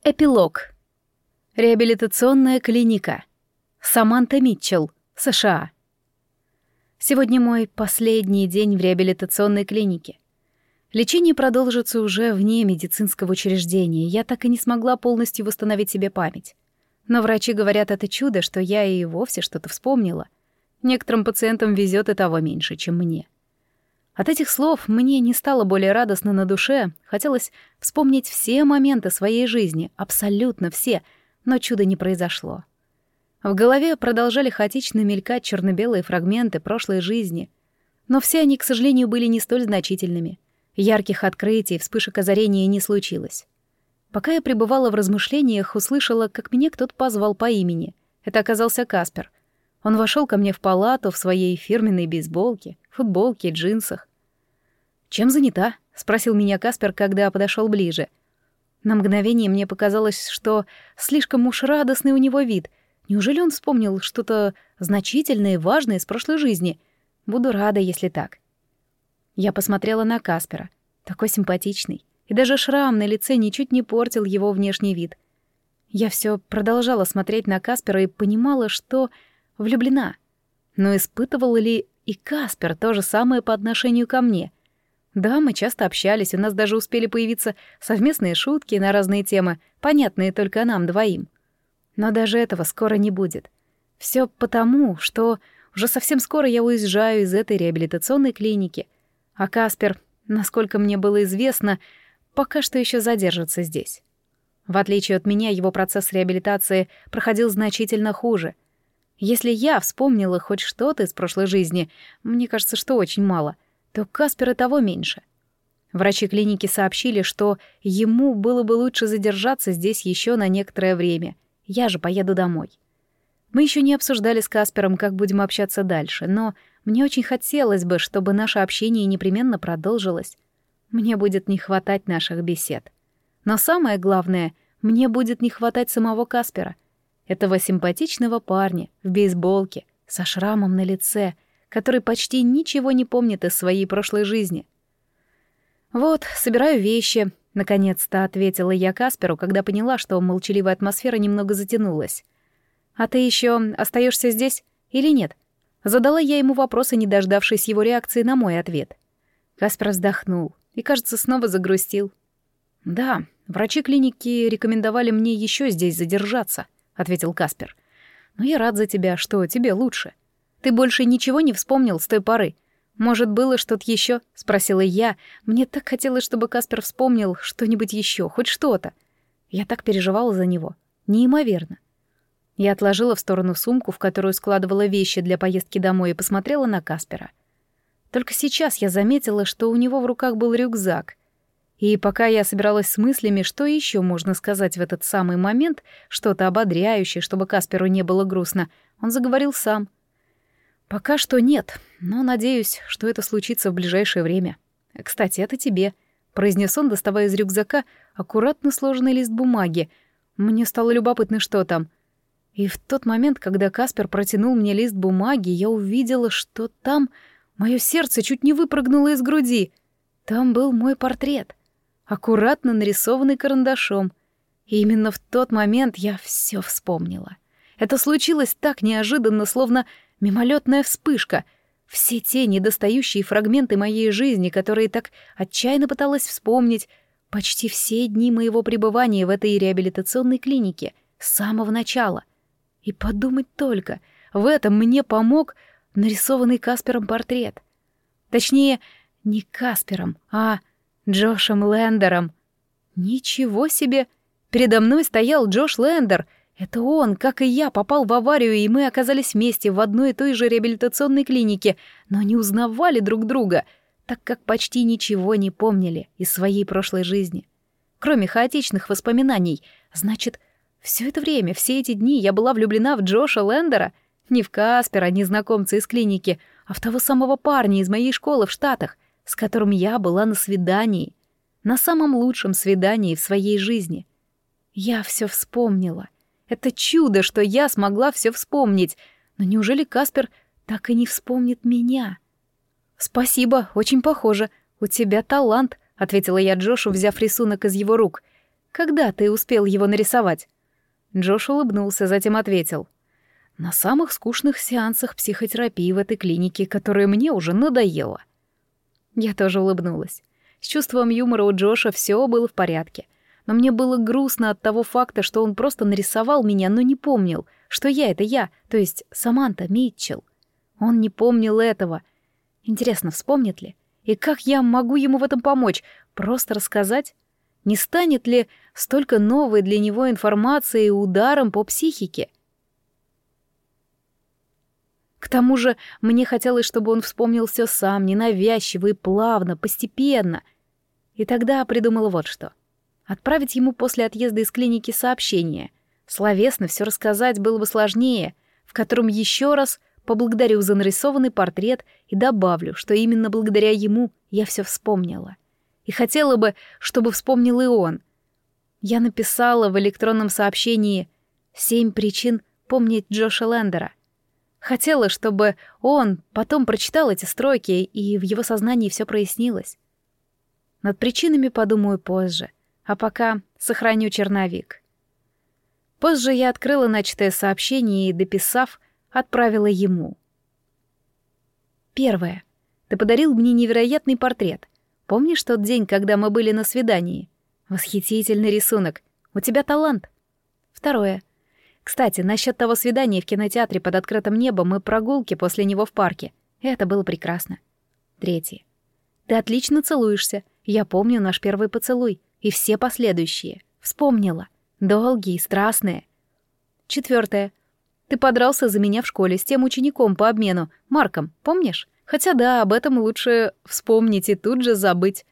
Эпилог. Реабилитационная клиника. Саманта Митчелл, США. Сегодня мой последний день в реабилитационной клинике. Лечение продолжится уже вне медицинского учреждения. Я так и не смогла полностью восстановить себе память. Но врачи говорят, это чудо, что я и вовсе что-то вспомнила. Некоторым пациентам везет и того меньше, чем мне. От этих слов мне не стало более радостно на душе, хотелось вспомнить все моменты своей жизни, абсолютно все, но чуда не произошло. В голове продолжали хаотично мелькать черно-белые фрагменты прошлой жизни, но все они, к сожалению, были не столь значительными. Ярких открытий, вспышек озарения не случилось. Пока я пребывала в размышлениях, услышала, как меня кто-то позвал по имени. Это оказался Каспер. Он вошел ко мне в палату в своей фирменной бейсболке, футболке и джинсах. «Чем занята?» — спросил меня Каспер, когда подошел ближе. На мгновение мне показалось, что слишком уж радостный у него вид. Неужели он вспомнил что-то значительное и важное из прошлой жизни? Буду рада, если так. Я посмотрела на Каспера. Такой симпатичный. И даже шрам на лице ничуть не портил его внешний вид. Я все продолжала смотреть на Каспера и понимала, что влюблена. Но испытывал ли и Каспер то же самое по отношению ко мне? Да, мы часто общались, у нас даже успели появиться совместные шутки на разные темы, понятные только нам двоим. Но даже этого скоро не будет. Все потому, что уже совсем скоро я уезжаю из этой реабилитационной клиники, а Каспер, насколько мне было известно, пока что еще задержится здесь. В отличие от меня, его процесс реабилитации проходил значительно хуже. Если я вспомнила хоть что-то из прошлой жизни, мне кажется, что очень мало, то Каспер и того меньше. Врачи клиники сообщили, что ему было бы лучше задержаться здесь еще на некоторое время. Я же поеду домой. Мы еще не обсуждали с Каспером, как будем общаться дальше, но мне очень хотелось бы, чтобы наше общение непременно продолжилось. Мне будет не хватать наших бесед. Но самое главное, мне будет не хватать самого Каспера. Этого симпатичного парня в бейсболке, со шрамом на лице, который почти ничего не помнит из своей прошлой жизни. «Вот, собираю вещи», — наконец-то ответила я Касперу, когда поняла, что молчаливая атмосфера немного затянулась. «А ты еще остаешься здесь или нет?» Задала я ему вопрос, и не дождавшись его реакции на мой ответ. Каспер вздохнул и, кажется, снова загрустил. «Да, врачи клиники рекомендовали мне еще здесь задержаться», — ответил Каспер. «Но я рад за тебя, что тебе лучше. Ты больше ничего не вспомнил с той поры? Может, было что-то еще? Спросила я. Мне так хотелось, чтобы Каспер вспомнил что-нибудь еще, хоть что-то. Я так переживала за него. Неимоверно. Я отложила в сторону сумку, в которую складывала вещи для поездки домой, и посмотрела на Каспера. Только сейчас я заметила, что у него в руках был рюкзак. И пока я собиралась с мыслями, что еще можно сказать в этот самый момент, что-то ободряющее, чтобы Касперу не было грустно, он заговорил сам. «Пока что нет, но надеюсь, что это случится в ближайшее время. Кстати, это тебе», — произнес он, доставая из рюкзака аккуратно сложенный лист бумаги. Мне стало любопытно, что там. И в тот момент, когда Каспер протянул мне лист бумаги, я увидела, что там мое сердце чуть не выпрыгнуло из груди. Там был мой портрет, аккуратно нарисованный карандашом. И именно в тот момент я все вспомнила. Это случилось так неожиданно, словно мимолетная вспышка. Все те недостающие фрагменты моей жизни, которые так отчаянно пыталась вспомнить, почти все дни моего пребывания в этой реабилитационной клинике, с самого начала. И подумать только, в этом мне помог нарисованный Каспером портрет. Точнее, не Каспером, а Джошем Лендером. Ничего себе! Передо мной стоял Джош Лендер. Это он, как и я, попал в аварию, и мы оказались вместе в одной и той же реабилитационной клинике, но не узнавали друг друга, так как почти ничего не помнили из своей прошлой жизни. Кроме хаотичных воспоминаний. Значит, все это время, все эти дни я была влюблена в Джоша Лендера, не в Каспера, незнакомца из клиники, а в того самого парня из моей школы в Штатах, с которым я была на свидании, на самом лучшем свидании в своей жизни. Я все вспомнила. Это чудо, что я смогла все вспомнить. Но неужели Каспер так и не вспомнит меня? «Спасибо, очень похоже. У тебя талант», — ответила я Джошу, взяв рисунок из его рук. Когда ты успел его нарисовать?» Джош улыбнулся, затем ответил. «На самых скучных сеансах психотерапии в этой клинике, которая мне уже надоела». Я тоже улыбнулась. С чувством юмора у Джоша все было в порядке. Но мне было грустно от того факта, что он просто нарисовал меня, но не помнил, что я — это я, то есть Саманта Митчелл. Он не помнил этого. Интересно, вспомнит ли? И как я могу ему в этом помочь? Просто рассказать? Не станет ли столько новой для него информации ударом по психике? К тому же мне хотелось, чтобы он вспомнил все сам, ненавязчиво и плавно, постепенно. И тогда придумала вот что. Отправить ему после отъезда из клиники сообщение. Словесно все рассказать было бы сложнее, в котором еще раз поблагодарю за нарисованный портрет и добавлю, что именно благодаря ему я все вспомнила. И хотела бы, чтобы вспомнил и он. Я написала в электронном сообщении 7 причин помнить Джоша Лендера. Хотела, чтобы он потом прочитал эти строки, и в его сознании все прояснилось. Над причинами подумаю позже, а пока сохраню черновик. Позже я открыла начатое сообщение и, дописав, отправила ему. 1. Ты подарил мне невероятный портрет. Помнишь тот день, когда мы были на свидании? Восхитительный рисунок. У тебя талант. 2. Кстати, насчет того свидания в кинотеатре под открытым небом и прогулки после него в парке. Это было прекрасно. 3. Ты отлично целуешься. Я помню наш первый поцелуй. И все последующие. Вспомнила. Долгие, страстные. 4. Ты подрался за меня в школе с тем учеником по обмену, Марком, помнишь? Хотя да, об этом лучше вспомнить и тут же забыть.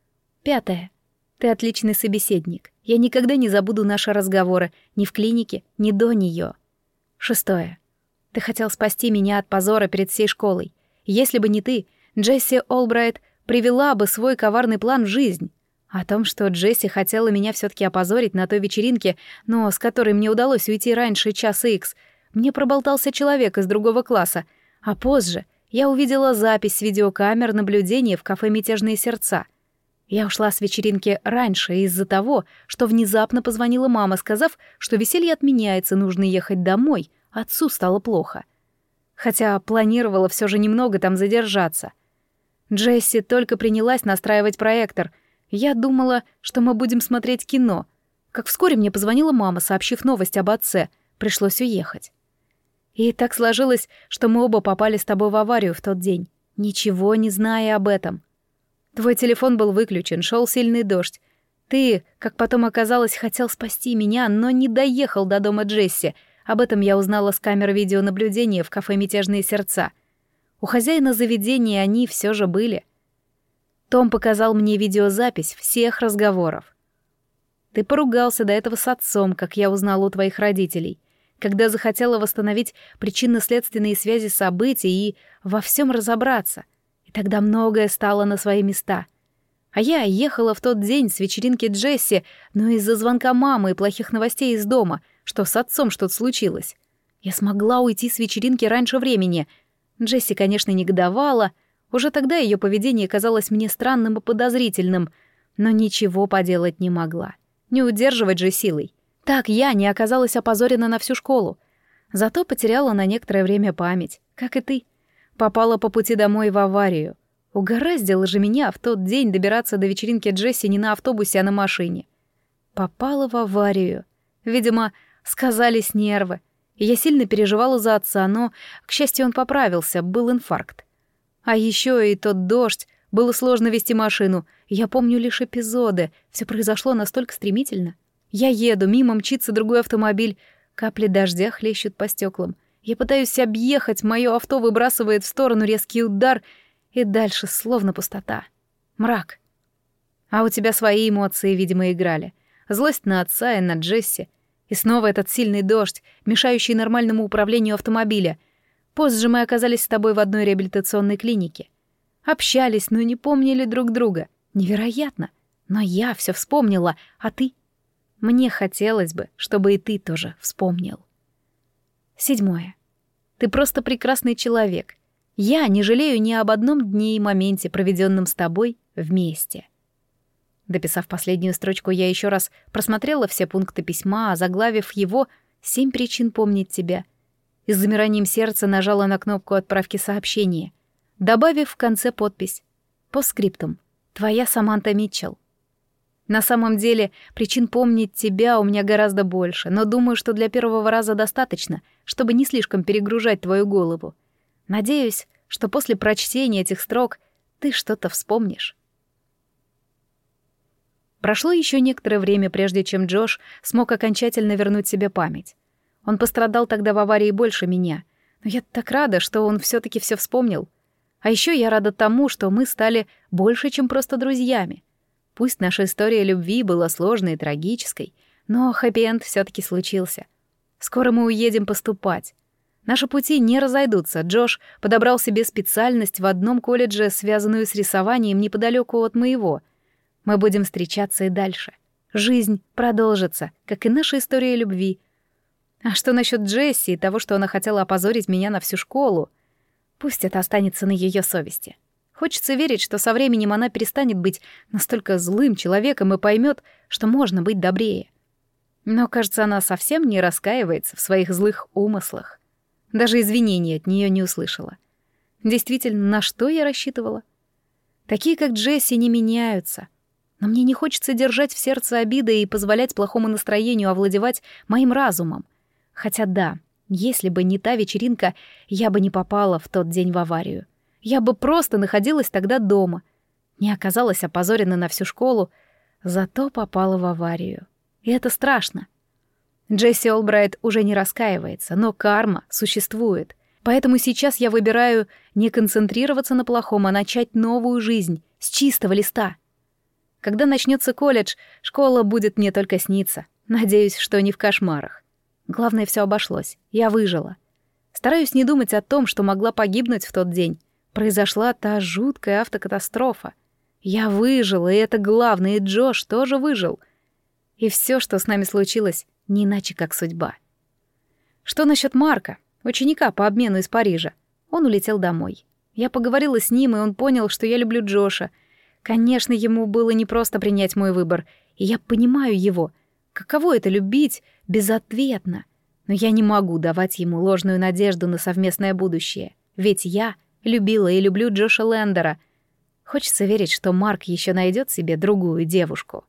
5. Ты отличный собеседник. Я никогда не забуду наши разговоры ни в клинике, ни до нее. 6. Ты хотел спасти меня от позора перед всей школой. Если бы не ты, Джесси Олбрайт привела бы свой коварный план в жизнь. О том, что Джесси хотела меня все-таки опозорить на той вечеринке, но с которой мне удалось уйти раньше часа икс, мне проболтался человек из другого класса, а позже я увидела запись с видеокамер наблюдения в кафе «Мятежные сердца». Я ушла с вечеринки раньше из-за того, что внезапно позвонила мама, сказав, что веселье отменяется, нужно ехать домой, отцу стало плохо. Хотя планировала все же немного там задержаться. Джесси только принялась настраивать проектор. Я думала, что мы будем смотреть кино. Как вскоре мне позвонила мама, сообщив новость об отце. Пришлось уехать. И так сложилось, что мы оба попали с тобой в аварию в тот день, ничего не зная об этом. Твой телефон был выключен, шел сильный дождь. Ты, как потом оказалось, хотел спасти меня, но не доехал до дома Джесси. Об этом я узнала с камер видеонаблюдения в кафе «Мятежные сердца». У хозяина заведения они все же были. Том показал мне видеозапись всех разговоров. Ты поругался до этого с отцом, как я узнала у твоих родителей, когда захотела восстановить причинно-следственные связи событий и во всем разобраться. И тогда многое стало на свои места. А я ехала в тот день с вечеринки Джесси, но из-за звонка мамы и плохих новостей из дома, что с отцом что-то случилось. Я смогла уйти с вечеринки раньше времени. Джесси, конечно, негодовала. Уже тогда ее поведение казалось мне странным и подозрительным, но ничего поделать не могла. Не удерживать же силой. Так я не оказалась опозорена на всю школу. Зато потеряла на некоторое время память, как и ты. Попала по пути домой в аварию. Угораздило же меня в тот день добираться до вечеринки Джесси не на автобусе, а на машине. Попала в аварию. Видимо, сказались нервы. И я сильно переживала за отца, но, к счастью, он поправился, был инфаркт. А еще и тот дождь, было сложно вести машину. Я помню лишь эпизоды, все произошло настолько стремительно. Я еду, мимо мчится другой автомобиль, капли дождя хлещут по стеклам. Я пытаюсь объехать, мое авто выбрасывает в сторону резкий удар, и дальше словно пустота. Мрак. А у тебя свои эмоции, видимо, играли. Злость на отца и на Джесси. И снова этот сильный дождь, мешающий нормальному управлению автомобиля. Позже мы оказались с тобой в одной реабилитационной клинике. Общались, но не помнили друг друга. Невероятно. Но я все вспомнила, а ты? Мне хотелось бы, чтобы и ты тоже вспомнил. 7. Ты просто прекрасный человек. Я не жалею ни об одном дне и моменте, проведенном с тобой вместе. Дописав последнюю строчку, я еще раз просмотрела все пункты письма, озаглавив его «7 причин помнить тебя». И с замиранием сердца нажала на кнопку отправки сообщения, добавив в конце подпись «Постскриптум. Твоя Саманта Митчелл». На самом деле, причин помнить тебя у меня гораздо больше, но думаю, что для первого раза достаточно, чтобы не слишком перегружать твою голову. Надеюсь, что после прочтения этих строк ты что-то вспомнишь. Прошло еще некоторое время, прежде чем Джош смог окончательно вернуть себе память. Он пострадал тогда в аварии больше меня, но я так рада, что он все-таки все вспомнил. А еще я рада тому, что мы стали больше, чем просто друзьями. Пусть наша история любви была сложной и трагической, но хэппи-энд все-таки случился. Скоро мы уедем поступать. Наши пути не разойдутся. Джош подобрал себе специальность в одном колледже, связанную с рисованием неподалеку от моего. Мы будем встречаться и дальше. Жизнь продолжится, как и наша история любви. А что насчет Джесси и того, что она хотела опозорить меня на всю школу? Пусть это останется на ее совести. Хочется верить, что со временем она перестанет быть настолько злым человеком и поймет, что можно быть добрее. Но, кажется, она совсем не раскаивается в своих злых умыслах. Даже извинений от нее не услышала. Действительно, на что я рассчитывала? Такие, как Джесси, не меняются. Но мне не хочется держать в сердце обиды и позволять плохому настроению овладевать моим разумом. Хотя да, если бы не та вечеринка, я бы не попала в тот день в аварию. Я бы просто находилась тогда дома. Не оказалась опозорена на всю школу, зато попала в аварию. И это страшно. Джесси Олбрайт уже не раскаивается, но карма существует. Поэтому сейчас я выбираю не концентрироваться на плохом, а начать новую жизнь с чистого листа. Когда начнется колледж, школа будет мне только сниться. Надеюсь, что не в кошмарах. Главное, все обошлось. Я выжила. Стараюсь не думать о том, что могла погибнуть в тот день. Произошла та жуткая автокатастрофа. Я выжила, и это главное, и Джош тоже выжил. И все, что с нами случилось, не иначе, как судьба. Что насчет Марка, ученика по обмену из Парижа? Он улетел домой. Я поговорила с ним, и он понял, что я люблю Джоша. Конечно, ему было непросто принять мой выбор, и я понимаю его. Каково это — любить безответно? Но я не могу давать ему ложную надежду на совместное будущее. Ведь я любила и люблю Джоша Лендера. Хочется верить, что Марк еще найдет себе другую девушку.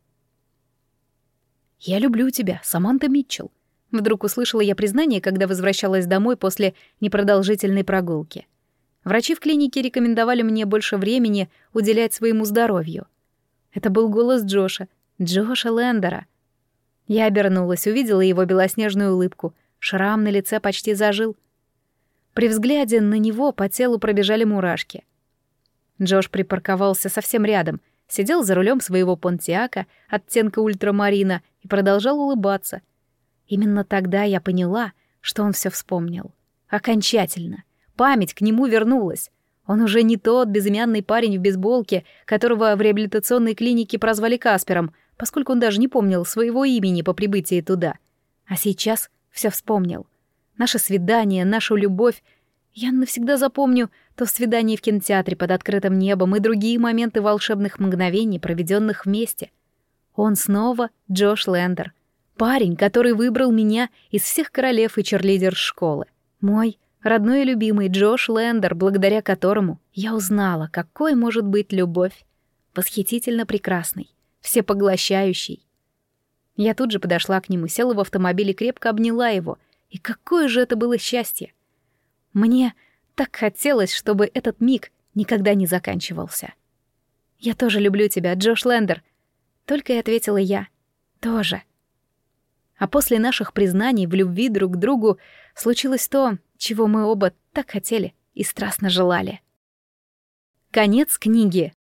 «Я люблю тебя, Саманта Митчелл», — вдруг услышала я признание, когда возвращалась домой после непродолжительной прогулки. Врачи в клинике рекомендовали мне больше времени уделять своему здоровью. Это был голос Джоша Лендера. Я обернулась, увидела его белоснежную улыбку. Шрам на лице почти зажил. При взгляде на него по телу пробежали мурашки. Джош припарковался совсем рядом, сидел за рулем своего понтиака оттенка ультрамарина и продолжал улыбаться. Именно тогда я поняла, что он все вспомнил. Окончательно. Память к нему вернулась. Он уже не тот безымянный парень в бейсболке, которого в реабилитационной клинике прозвали Каспером, поскольку он даже не помнил своего имени по прибытии туда. А сейчас все вспомнил. Наше свидание, нашу любовь. Я навсегда запомню то свидание в кинотеатре под открытым небом и другие моменты волшебных мгновений, проведенных вместе. Он снова Джош Лендер. Парень, который выбрал меня из всех королев и черлидер школы. Мой родной и любимый Джош Лендер, благодаря которому я узнала, какой может быть любовь. Восхитительно прекрасной, всепоглощающей. Я тут же подошла к нему, села в автомобиль и крепко обняла его. И какое же это было счастье! Мне так хотелось, чтобы этот миг никогда не заканчивался. «Я тоже люблю тебя, Джош Лендер», — только и ответила я. «Тоже». А после наших признаний в любви друг к другу случилось то, чего мы оба так хотели и страстно желали. Конец книги.